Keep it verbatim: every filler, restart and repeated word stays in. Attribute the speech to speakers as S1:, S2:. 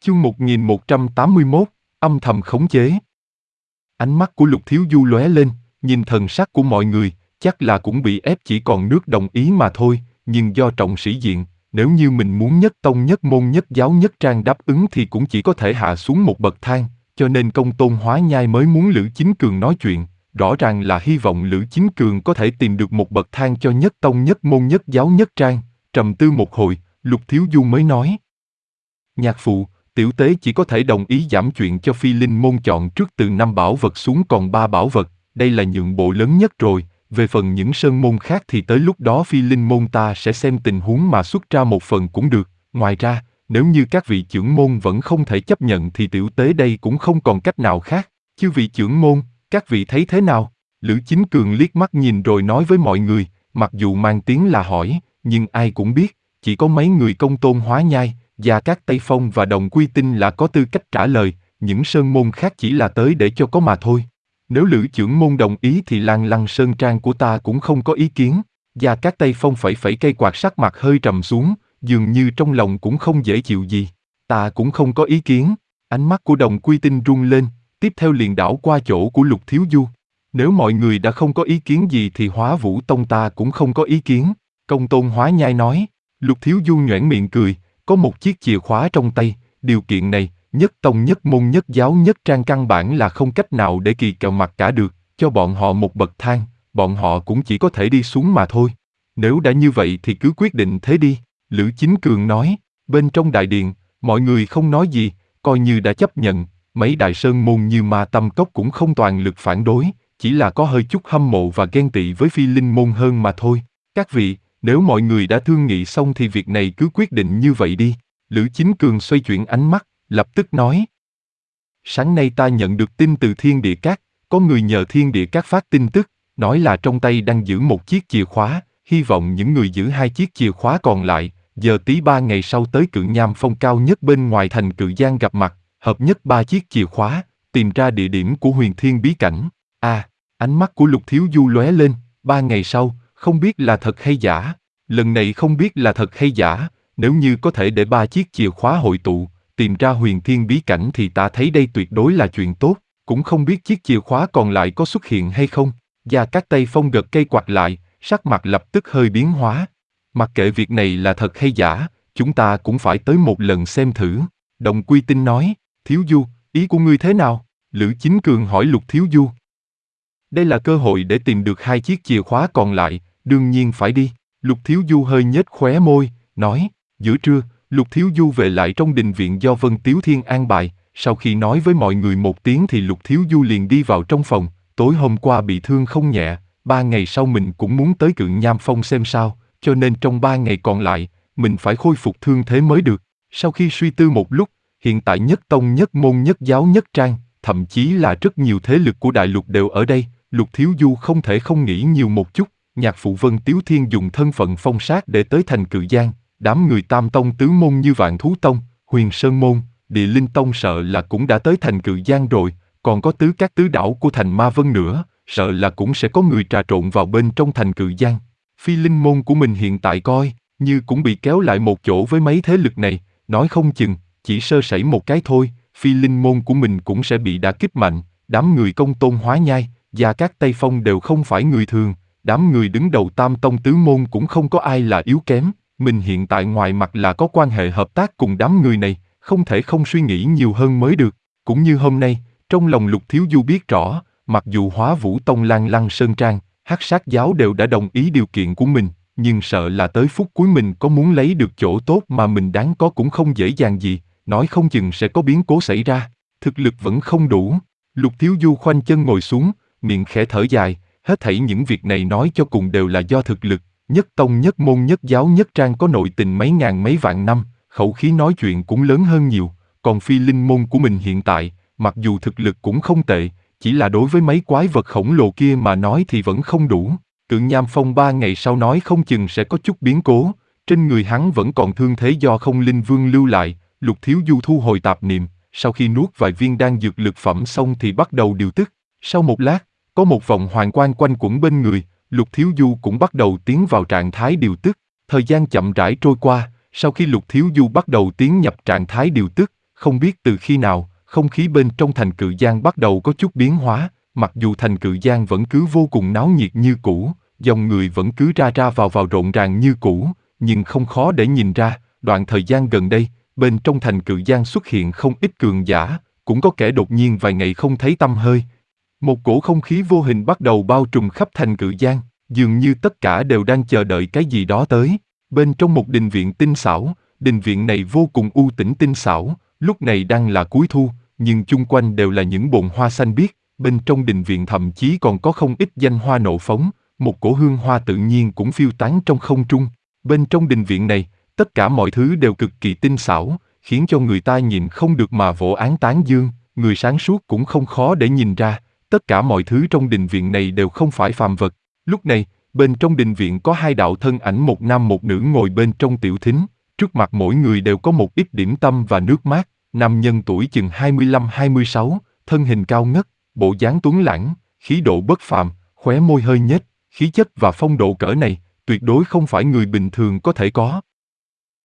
S1: Chương một nghìn một trăm tám mươi mốt, âm thầm khống chế. Ánh mắt của Lục Thiếu Du lóe lên, nhìn thần sắc của mọi người, chắc là cũng bị ép chỉ còn nước đồng ý mà thôi, nhưng do trọng sĩ diện, nếu như mình muốn nhất tông nhất môn nhất giáo nhất trang đáp ứng thì cũng chỉ có thể hạ xuống một bậc thang, cho nên Công Tôn Hóa Nhai mới muốn Lữ Chính Cường nói chuyện, rõ ràng là hy vọng Lữ Chính Cường có thể tìm được một bậc thang cho nhất tông nhất môn nhất giáo nhất trang. Trầm tư một hồi, Lục Thiếu Du mới nói: Nhạc phụ, tiểu tế chỉ có thể đồng ý giảm chuyện cho Phi Linh môn chọn trước từ năm bảo vật xuống còn ba bảo vật, đây là nhượng bộ lớn nhất rồi, về phần những sơn môn khác thì tới lúc đó Phi Linh môn ta sẽ xem tình huống mà xuất ra một phần cũng được, ngoài ra, nếu như các vị trưởng môn vẫn không thể chấp nhận thì tiểu tế đây cũng không còn cách nào khác. Chư vị trưởng môn, các vị thấy thế nào? Lữ Chính Cường liếc mắt nhìn rồi nói với mọi người, mặc dù mang tiếng là hỏi, nhưng ai cũng biết, chỉ có mấy người Công Tôn Hóa Nhai, Gia Cát Tây Phong và Đồng Quy Tinh là có tư cách trả lời, những sơn môn khác chỉ là tới để cho có mà thôi. Nếu Lữ trưởng môn đồng ý thì Lan Lăng Sơn Trang của ta cũng không có ý kiến. Gia Cát Tây Phong phẩy phẩy cây quạt, sắc mặt hơi trầm xuống, dường như trong lòng cũng không dễ chịu gì. Ta cũng không có ý kiến. Ánh mắt của Đồng Quy Tinh rung lên, tiếp theo liền đảo qua chỗ của Lục Thiếu Du. Nếu mọi người đã không có ý kiến gì thì Hóa Vũ Tông ta cũng không có ý kiến. Công Tôn Hóa Nhai nói. Lục Thiếu Du nhoẻn miệng cười, có một chiếc chìa khóa trong tay, điều kiện này, nhất tông nhất môn nhất giáo nhất trang căn bản là không cách nào để kỳ kèo mặt cả được, cho bọn họ một bậc thang, bọn họ cũng chỉ có thể đi xuống mà thôi. Nếu đã như vậy thì cứ quyết định thế đi, Lữ Chính Cường nói. Bên trong đại điện, mọi người không nói gì, coi như đã chấp nhận, mấy đại sơn môn như Ma Tâm Cốc cũng không toàn lực phản đối, chỉ là có hơi chút hâm mộ và ghen tị với Phi Linh môn hơn mà thôi. Các vị, nếu mọi người đã thương nghị xong thì việc này cứ quyết định như vậy đi. Lữ Chính Cường xoay chuyển ánh mắt, lập tức nói. Sáng nay ta nhận được tin từ Thiên Địa Các, có người nhờ Thiên Địa Các phát tin tức, nói là trong tay đang giữ một chiếc chìa khóa, hy vọng những người giữ hai chiếc chìa khóa còn lại, giờ tí ba ngày sau tới Cự Nham Phong cao nhất bên ngoài thành Cự Giang gặp mặt, hợp nhất ba chiếc chìa khóa, tìm ra địa điểm của Huyền Thiên bí cảnh. À, ánh mắt của Lục Thiếu Du lóe lên, ba ngày sau, không biết là thật hay giả. Lần này không biết là thật hay giả, nếu như có thể để ba chiếc chìa khóa hội tụ, tìm ra Huyền Thiên bí cảnh thì ta thấy đây tuyệt đối là chuyện tốt, cũng không biết chiếc chìa khóa còn lại có xuất hiện hay không. Gia Cát Tây Phong gật cây quạt lại, sắc mặt lập tức hơi biến hóa. Mặc kệ việc này là thật hay giả, chúng ta cũng phải tới một lần xem thử. Đồng Quy Tinh nói. Thiếu Du, ý của ngươi thế nào? Lữ Chính Cường hỏi Lục Thiếu Du. Đây là cơ hội để tìm được hai chiếc chìa khóa còn lại, đương nhiên phải đi. Lục Thiếu Du hơi nhếch khóe môi, nói. Giữa trưa, Lục Thiếu Du về lại trong đình viện do Vân Tiếu Thiên an bài, sau khi nói với mọi người một tiếng thì Lục Thiếu Du liền đi vào trong phòng. Tối hôm qua bị thương không nhẹ, ba ngày sau mình cũng muốn tới Cự Nham Phong xem sao, cho nên trong ba ngày còn lại, mình phải khôi phục thương thế mới được. Sau khi suy tư một lúc, hiện tại nhất tông nhất môn nhất giáo nhất trang, thậm chí là rất nhiều thế lực của đại lục đều ở đây, Lục Thiếu Du không thể không nghĩ nhiều một chút. Nhạc phụ Vân Tiếu Thiên dùng thân phận phong sát để tới thành Cự Giang, đám người tam tông tứ môn như Vạn Thú Tông, Huyền Sơn Môn, Địa Linh Tông sợ là cũng đã tới thành Cự Giang rồi, còn có tứ các tứ đảo của thành Ma Vân nữa, sợ là cũng sẽ có người trà trộn vào bên trong thành Cự Giang. Phi Linh môn của mình hiện tại coi, như cũng bị kéo lại một chỗ với mấy thế lực này, nói không chừng, chỉ sơ sẩy một cái thôi, Phi Linh môn của mình cũng sẽ bị đả kích mạnh, đám người Công Tôn Hóa Nhai, Gia Cát Tây Phong đều không phải người thường. Đám người đứng đầu tam tông tứ môn cũng không có ai là yếu kém, mình hiện tại ngoài mặt là có quan hệ hợp tác cùng đám người này, không thể không suy nghĩ nhiều hơn mới được. Cũng như hôm nay, trong lòng Lục Thiếu Du biết rõ, mặc dù Hóa Vũ Tông Lan Lăng Sơn Trang, Hắc Sát Giáo đều đã đồng ý điều kiện của mình, nhưng sợ là tới phút cuối mình có muốn lấy được chỗ tốt mà mình đáng có cũng không dễ dàng gì, nói không chừng sẽ có biến cố xảy ra, thực lực vẫn không đủ. Lục Thiếu Du khoanh chân ngồi xuống, miệng khẽ thở dài. Hết thảy những việc này nói cho cùng đều là do thực lực, nhất tông nhất môn nhất giáo nhất trang có nội tình mấy ngàn mấy vạn năm, khẩu khí nói chuyện cũng lớn hơn nhiều, còn Phi Linh môn của mình hiện tại, mặc dù thực lực cũng không tệ, chỉ là đối với mấy quái vật khổng lồ kia mà nói thì vẫn không đủ. Cự Nham Phong ba ngày sau nói không chừng sẽ có chút biến cố, trên người hắn vẫn còn thương thế do Không Linh Vương lưu lại. Lục Thiếu Du thu hồi tạp niệm, sau khi nuốt vài viên đan dược lực phẩm xong thì bắt đầu điều tức, sau một lát, có một vòng hoàng quang quanh quẩn bên người, Lục Thiếu Du cũng bắt đầu tiến vào trạng thái điều tức. Thời gian chậm rãi trôi qua, sau khi Lục Thiếu Du bắt đầu tiến nhập trạng thái điều tức, Không biết từ khi nào, không khí bên trong thành Cự Giang bắt đầu có chút biến hóa, mặc dù thành Cự Giang vẫn cứ vô cùng náo nhiệt như cũ, dòng người vẫn cứ ra ra vào vào rộn ràng như cũ, nhưng không khó để nhìn ra, đoạn thời gian gần đây, bên trong thành Cự Giang xuất hiện không ít cường giả, cũng có kẻ đột nhiên vài ngày không thấy tăm hơi. Một cổ không khí vô hình bắt đầu bao trùm khắp thành Cự Giang, dường như tất cả đều đang chờ đợi cái gì đó tới. Bên trong một đình viện tinh xảo, đình viện này vô cùng u tĩnh tinh xảo, lúc này đang là cuối thu, nhưng chung quanh đều là những bồn hoa xanh biếc, bên trong đình viện thậm chí còn có không ít danh hoa nộ phóng, một cổ hương hoa tự nhiên cũng phiêu tán trong không trung. Bên trong đình viện này, tất cả mọi thứ đều cực kỳ tinh xảo, khiến cho người ta nhìn không được mà vỗ án tán dương, người sáng suốt cũng không khó để nhìn ra, tất cả mọi thứ trong đình viện này đều không phải phàm vật. Lúc này, bên trong đình viện có hai đạo thân ảnh một nam một nữ ngồi bên trong tiểu thính, trước mặt mỗi người đều có một ít điểm tâm và nước mát, nam nhân tuổi chừng hai mươi lăm hai mươi sáu, thân hình cao ngất, bộ dáng tuấn lãng, khí độ bất phàm, khóe môi hơi nhếch, khí chất và phong độ cỡ này, tuyệt đối không phải người bình thường có thể có.